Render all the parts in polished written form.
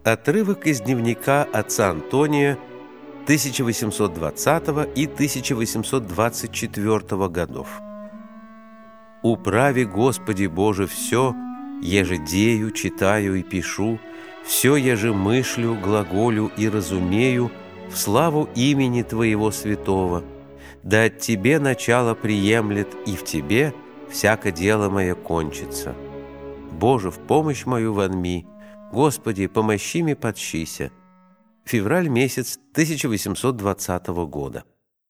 Отрывок из дневника отца Антония 1820 и 1824 годов. «Управи, Господи Боже, все, еже дею, читаю и пишу, все, еже мыслю, глаголю и разумею, в славу имени Твоего святого. Да от Тебе начало приемлет, и в Тебе всяко дело мое кончится. Боже, в помощь мою вонми, Господи, помощи ми подщися». Февраль месяц 1820 года.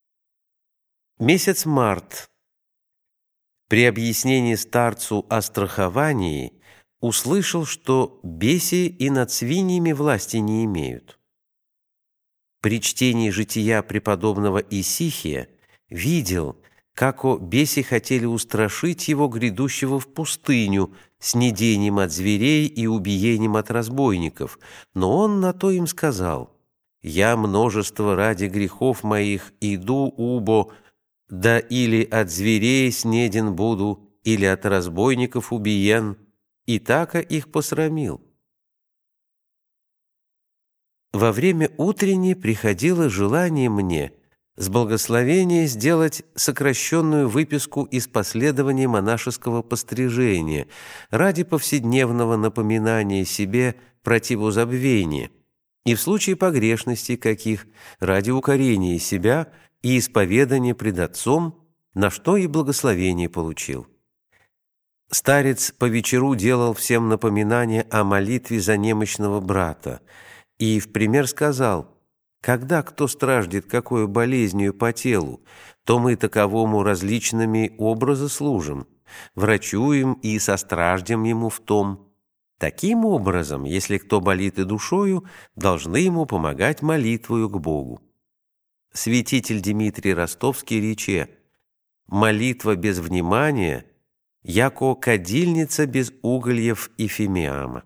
Месяц март. При объяснении старцу о страховании услышал, что беси и над свиньями власти не имеют. При чтении жития преподобного Исихия видел, како беси хотели устрашить его грядущего в пустыню с недением от зверей и убиением от разбойников, но он на то им сказал: «Я множество ради грехов моих иду убо, да или от зверей снеден буду, или от разбойников убиен, и така их посрамил». Во время утренней приходило желание мне с благословения сделать сокращенную выписку из последования монашеского пострижения ради повседневного напоминания себе противозабвения и в случае погрешностей каких ради укорения себя и исповедания пред Отцом, на что и благословение получил. Старец по вечеру делал всем напоминание о молитве за немощного брата и в пример сказал: «Когда кто страждет какой болезнью по телу, то мы таковому различными образы служим, врачуем и состраждем ему в том. Таким образом, если кто болит и душою, должны ему помогать молитвою к Богу». Святитель Дмитрий Ростовский рече: «Молитва без внимания, яко кадильница без угольев и фимиама».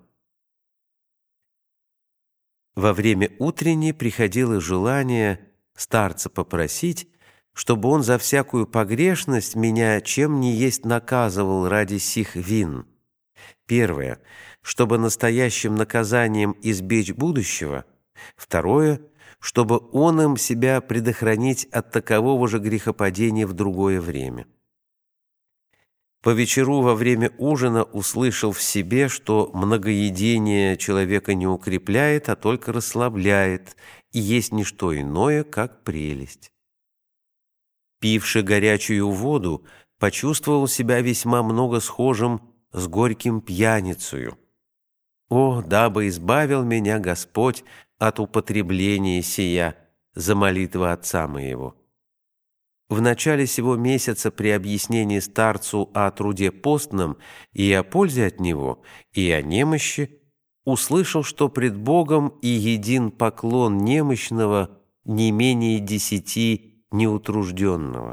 Во время утренней приходило желание старца попросить, чтобы он за всякую погрешность меня чем ни есть наказывал ради сих вин. Первое, чтобы настоящим наказанием избечь будущего. Второе, чтобы он им себя предохранить от такового же грехопадения в другое время. По вечеру во время ужина услышал в себе, что многоедение человека не укрепляет, а только расслабляет, и есть не что иное, как прелесть. Пивши горячую воду, почувствовал себя весьма много схожим с горьким пьяницею. «О, дабы избавил меня Господь от употребления сия за молитву отца моего». В начале сего месяца при объяснении старцу о труде постном и о пользе от него, и о немощи, услышал, что пред Богом и един поклон немощного не менее 10 неутружденного.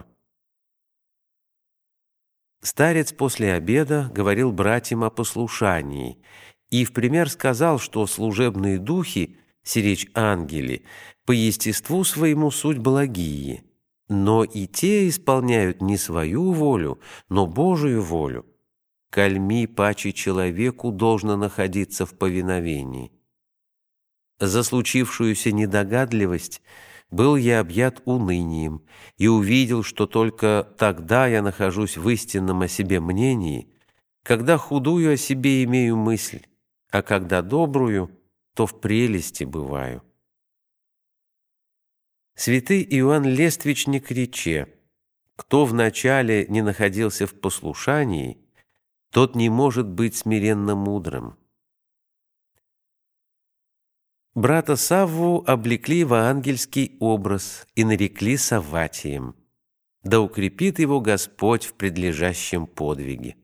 Старец после обеда говорил братьям о послушании и в пример сказал, что служебные духи, сиречь ангели, по естеству своему суть благие, но и те исполняют не свою волю, но Божию волю. Кальми паче человеку должно находиться в повиновении. За случившуюся недогадливость был я объят унынием и увидел, что только тогда я нахожусь в истинном о себе мнении, когда худую о себе имею мысль, а когда добрую, то в прелести бываю. Святый Иоанн Лествичник рече: «Кто вначале не находился в послушании, тот не может быть смиренно мудрым». Брата Савву облекли в ангельский образ и нарекли Савватием. Да укрепит его Господь в предлежащем подвиге.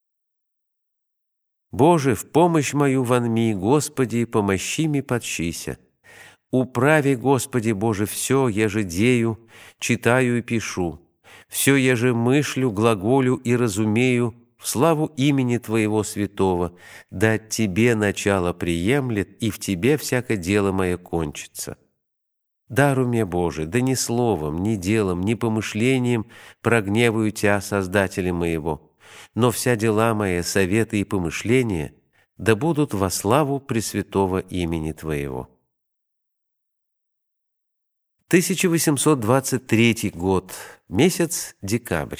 Боже, в помощь мою вонми, Господи, помощи ми подщися. Управи, Господи Боже, все, еже дею, читаю и пишу, все, еже мыслю, глаголю и разумею, в славу имени Твоего святого, да от Тебе начало приемлет, и в Тебе всяко дело мое кончится. Даруй мне, Боже, да ни словом, ни делом, ни помышлением прогневаю Тя, Создателя моего, но вся дела мои, советы и помышления да будут во славу Пресвятого имени Твоего. 1823 год, месяц декабрь.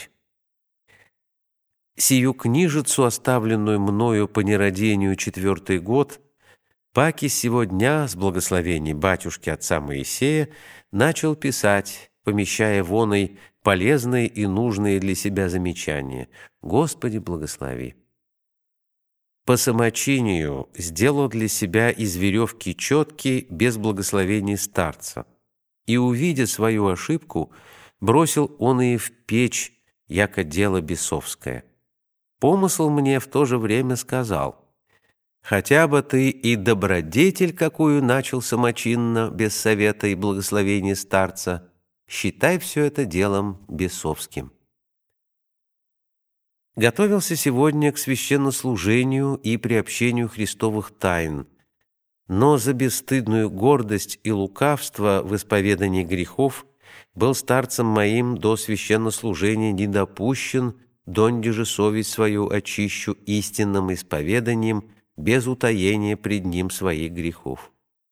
Сию книжицу, оставленную мною по нерадению 4-й год, паки сего дня с благословений батюшки отца Моисея начал писать, помещая воной полезные и нужные для себя замечания. Господи, благослови. По самочинию сделал для себя из веревки четки без благословений старца, и, увидя свою ошибку, бросил он и в печь, яко дело бесовское. Помысл мне в то же время сказал: хотя бы ты и добродетель, какую начал самочинно, без совета и благословения старца, считай все это делом бесовским. Готовился сегодня к священнослужению и приобщению Христовых тайн, но за бесстыдную гордость и лукавство в исповедании грехов был старцем моим до священнослужения не допущен, донде же совесть свою очищу истинным исповеданием, без утаения пред ним своих грехов.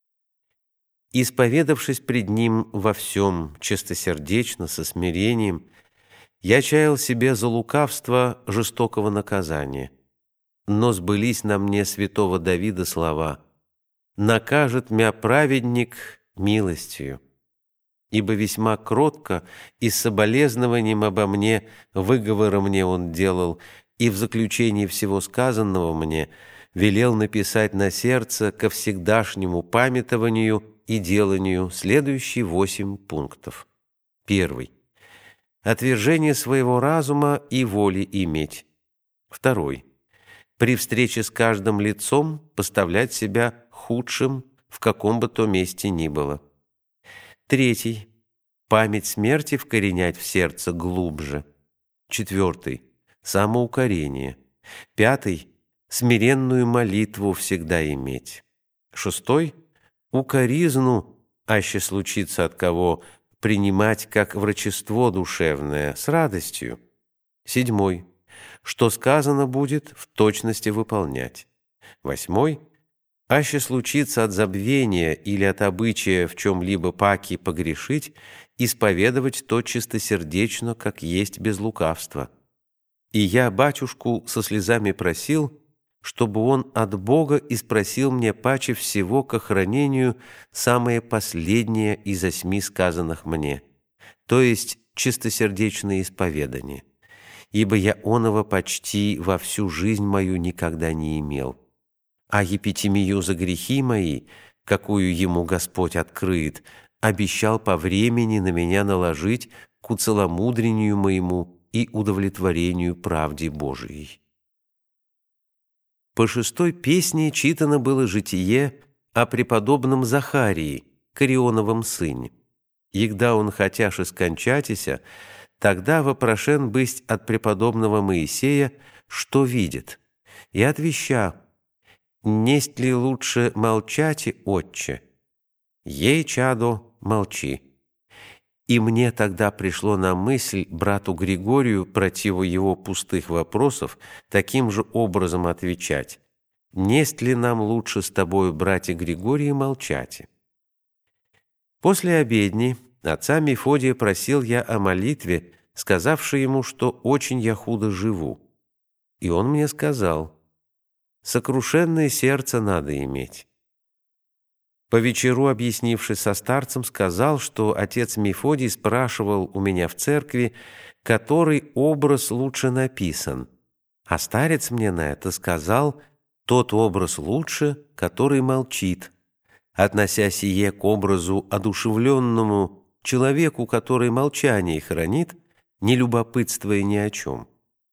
Исповедавшись пред ним во всем чистосердечно, со смирением, я чаял себе за лукавство жестокого наказания. Но сбылись на мне святого Давида слова: «Накажет мя праведник милостью». Ибо весьма кротко и с соболезнованием обо мне выговора мне он делал, и в заключении всего сказанного мне велел написать на сердце ко всегдашнему памятованию и деланию следующие 8 пунктов. 1. Отвержение своего разума и воли иметь. 2. При встрече с каждым лицом поставлять себя худшим, в каком бы то месте ни было. 3. Память смерти вкоренять в сердце глубже. 4. Самоукорение. 5. Смиренную молитву всегда иметь. 6. Укоризну, аще случится от кого, принимать как врачество душевное, с радостью. 7. Что сказано будет, в точности выполнять. 8. Аще случится от забвения или от обычая в чем-либо паки погрешить, исповедовать то чистосердечно, как есть без лукавства. И я батюшку со слезами просил, чтобы он от Бога испросил мне паче всего к охранению самое последнее из 8 сказанных мне, то есть чистосердечное исповедание, ибо я оного почти во всю жизнь мою никогда не имел. А епитемию за грехи мои, какую ему Господь открыет, обещал по времени на меня наложить к уцеломудрению моему и удовлетворению правде Божией. По 6 песне читано было житие о преподобном Захарии, Корионовом сыне. Егда он хотяше скончатися, тогда вопрошен бысть от преподобного Моисея, что видит, и отвеща: «Несть ли лучше молчати, отче? Ей, чадо, молчи». И мне тогда пришло на мысль брату Григорию, противу его пустых вопросов, таким же образом отвечать: «Несть ли нам лучше с тобою, братья Григорий, молчати?» После обедни отца Мефодия просил я о молитве, сказавши ему, что очень я худо живу. И он мне сказал: «Сокрушенное сердце надо иметь». По вечеру, объяснившись со старцем, сказал, что отец Мефодий спрашивал у меня в церкви, который образ лучше написан. А старец мне на это сказал: тот образ лучше, который молчит, относя сие к образу одушевленному, человеку, который молчание хранит, не любопытствуя ни о чем.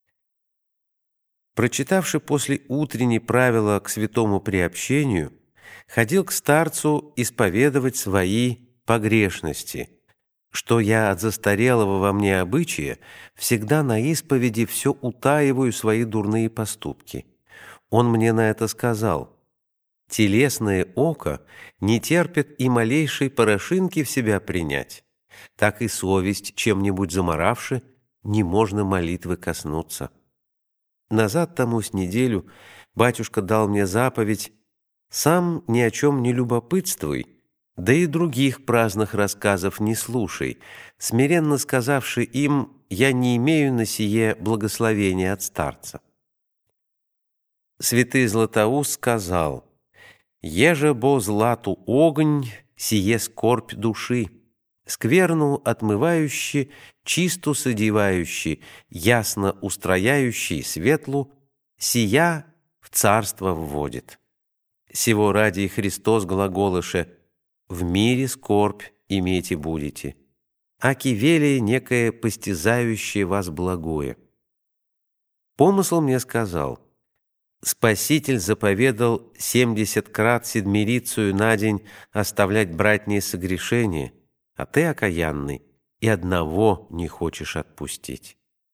Прочитавши после утренней правила к святому приобщению, ходил к старцу исповедовать свои погрешности, что я от застарелого во мне обычая всегда на исповеди все утаиваю свои дурные поступки. Он мне на это сказал: телесное око не терпит и малейшей порошинки в себя принять, так и совесть, чем-нибудь заморавши, не можно молитвы коснуться. Назад тому с неделю батюшка дал мне заповедь: «Сам ни о чем не любопытствуй, да и других праздных рассказов не слушай», смиренно сказавши им: «Я не имею на сие благословения от старца». Святый Златоуст сказал: «Еже бо злату огонь, сие скорбь души, скверну отмывающий, чисту содевающий, ясно устрояющий светлу, сия в царство вводит. Сего ради и Христос глаголыше: в мире скорбь имейте будете, аки вели некое постизающее вас благое». Помысл мне сказал: Спаситель заповедал 70 крат седмирицию на день оставлять братние согрешения, а ты, окаянный, и одного не хочешь отпустить.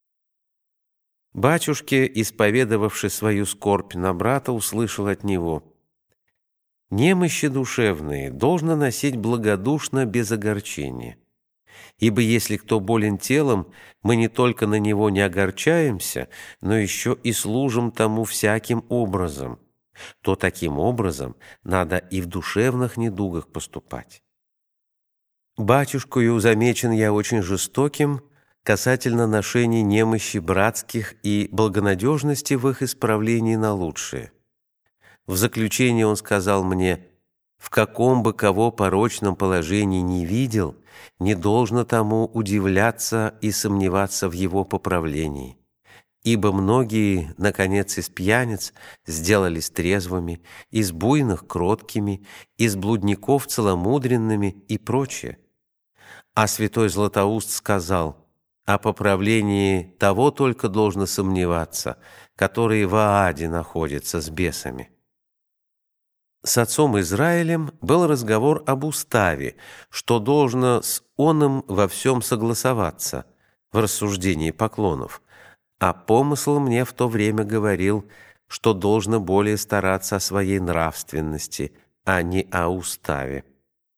Батюшке, исповедовавший свою скорбь на брата, услышал от него: «Немощи душевные должно носить благодушно, без огорчения. Ибо если кто болен телом, мы не только на него не огорчаемся, но еще и служим тому всяким образом, то таким образом надо и в душевных недугах поступать». Батюшкою замечен я очень жестоким касательно ношения немощи братских и благонадежности в их исправлении на лучшее. В заключение он сказал мне: «В каком бы кого порочном положении не видел, не должно тому удивляться и сомневаться в его поправлении. Ибо многие, наконец, из пьяниц сделались трезвыми, из буйных кроткими, из блудников целомудренными и прочее». А святой Златоуст сказал: «О поправлении того только должно сомневаться, который в Ааде находится с бесами». С отцом Израилем был разговор об уставе, что должно с оным во всем согласоваться в рассуждении поклонов, а помысл мне в то время говорил, что должно более стараться о своей нравственности, а не о уставе.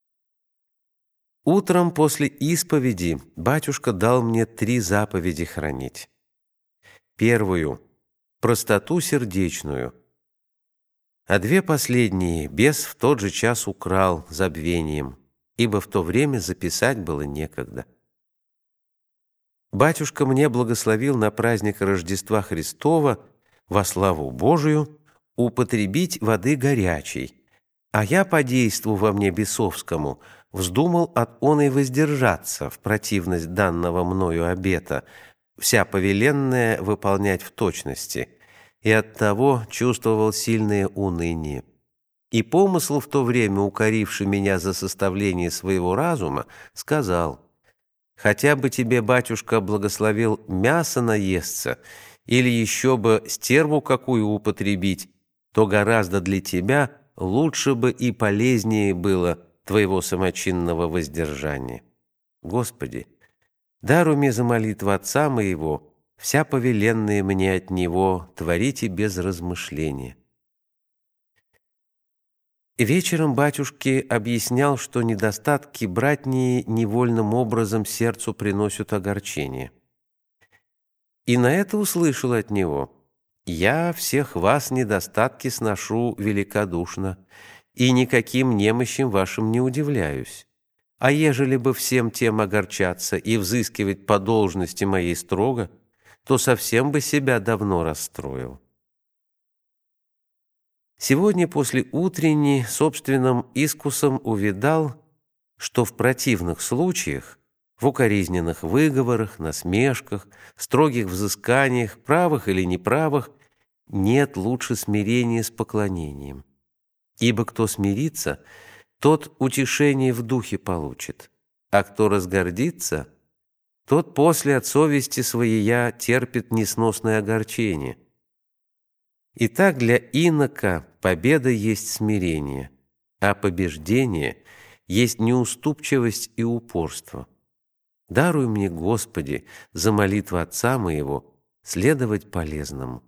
Утром после исповеди батюшка дал мне 3 заповеди хранить. Первую – простоту сердечную, а 2 последние бес в тот же час украл забвением, ибо в то время записать было некогда. Батюшка мне благословил на праздник Рождества Христова во славу Божию употребить воды горячей, а я по действу во мне бесовскому вздумал от оной воздержаться в противность данного мною обета, вся повеленная выполнять в точности, и оттого чувствовал сильное уныние. И помысл, в то время укоривший меня за составление своего разума, сказал: «Хотя бы тебе, батюшка, благословил мясо наесться, или еще бы стерву какую употребить, то гораздо для тебя лучше бы и полезнее было твоего самочинного воздержания. Господи, даруй мне за молитву Отца моего вся повеленная мне от Него творите без размышления». Вечером батюшке объяснял, что недостатки братние невольным образом сердцу приносят огорчение. И на это услышал от него: «Я всех вас недостатки сношу великодушно, и никаким немощам вашим не удивляюсь. А ежели бы всем тем огорчаться и взыскивать по должности моей строго, то совсем бы себя давно расстроил». Сегодня после утренней собственным искусом увидал, что в противных случаях, в укоризненных выговорах, насмешках, строгих взысканиях, правых или неправых, нет лучше смирения с поклонением. Ибо кто смирится, тот утешение в духе получит, а кто разгордится, тот после от совести своей терпит несносное огорчение. Итак, для инока победа есть смирение, а побеждение есть неуступчивость и упорство. Даруй мне, Господи, за молитву Отца моего следовать полезному.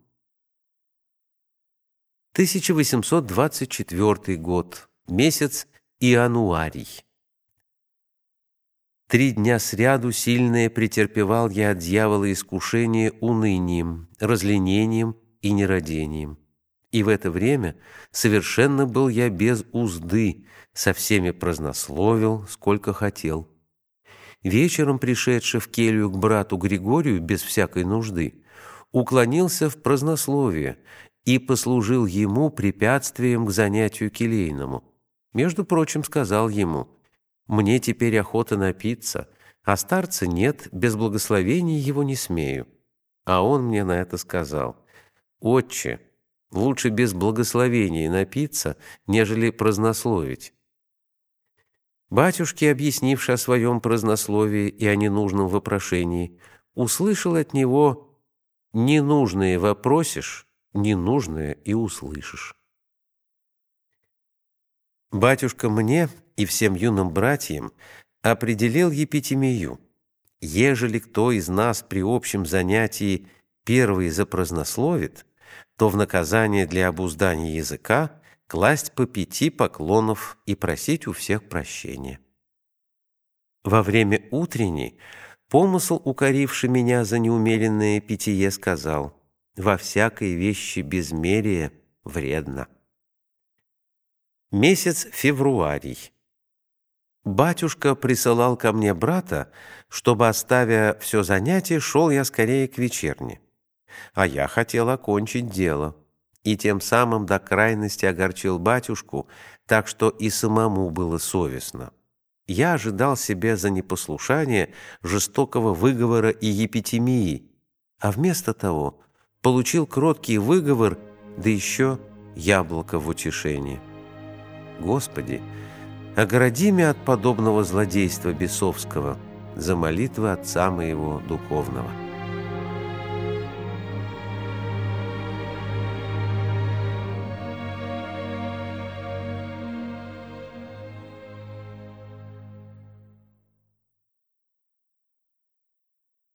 1824 год, месяц Иануарий. 3 дня сряду сильное претерпевал я от дьявола искушение унынием, разленением и нерадением. И в это время совершенно был я без узды, со всеми празднословил, сколько хотел. Вечером, пришедший в келью к брату Григорию без всякой нужды, уклонился в празднословие и послужил ему препятствием к занятию келейному. Между прочим, сказал ему: «Мне теперь охота напиться, а старца нет, без благословения его не смею». А он мне на это сказал: «Отче, лучше без благословения напиться, нежели празднословить». Батюшке, объяснивший о своем празднословии и о ненужном вопрошении, услышал от него: «Ненужное вопросишь, ненужное и услышишь». Батюшка мне и всем юным братьям определил епитемию: ежели кто из нас при общем занятии первый запразднословит, то в наказание для обуздания языка класть по 5 поклонов и просить у всех прощения. Во время утренней помысл, укоривший меня за неумеренное питье, сказал: «Во всякой вещи безмерие вредно». Месяц февруарий. Батюшка присылал ко мне брата, чтобы, оставя все занятие, шел я скорее к вечерне. А я хотел окончить дело, и тем самым до крайности огорчил батюшку, так что и самому было совестно. Я ожидал себе за непослушание жестокого выговора и епитемии, а вместо того получил кроткий выговор, да еще яблоко в утешении. Господи, огради меня от подобного злодейства бесовского за молитвы отца моего духовного.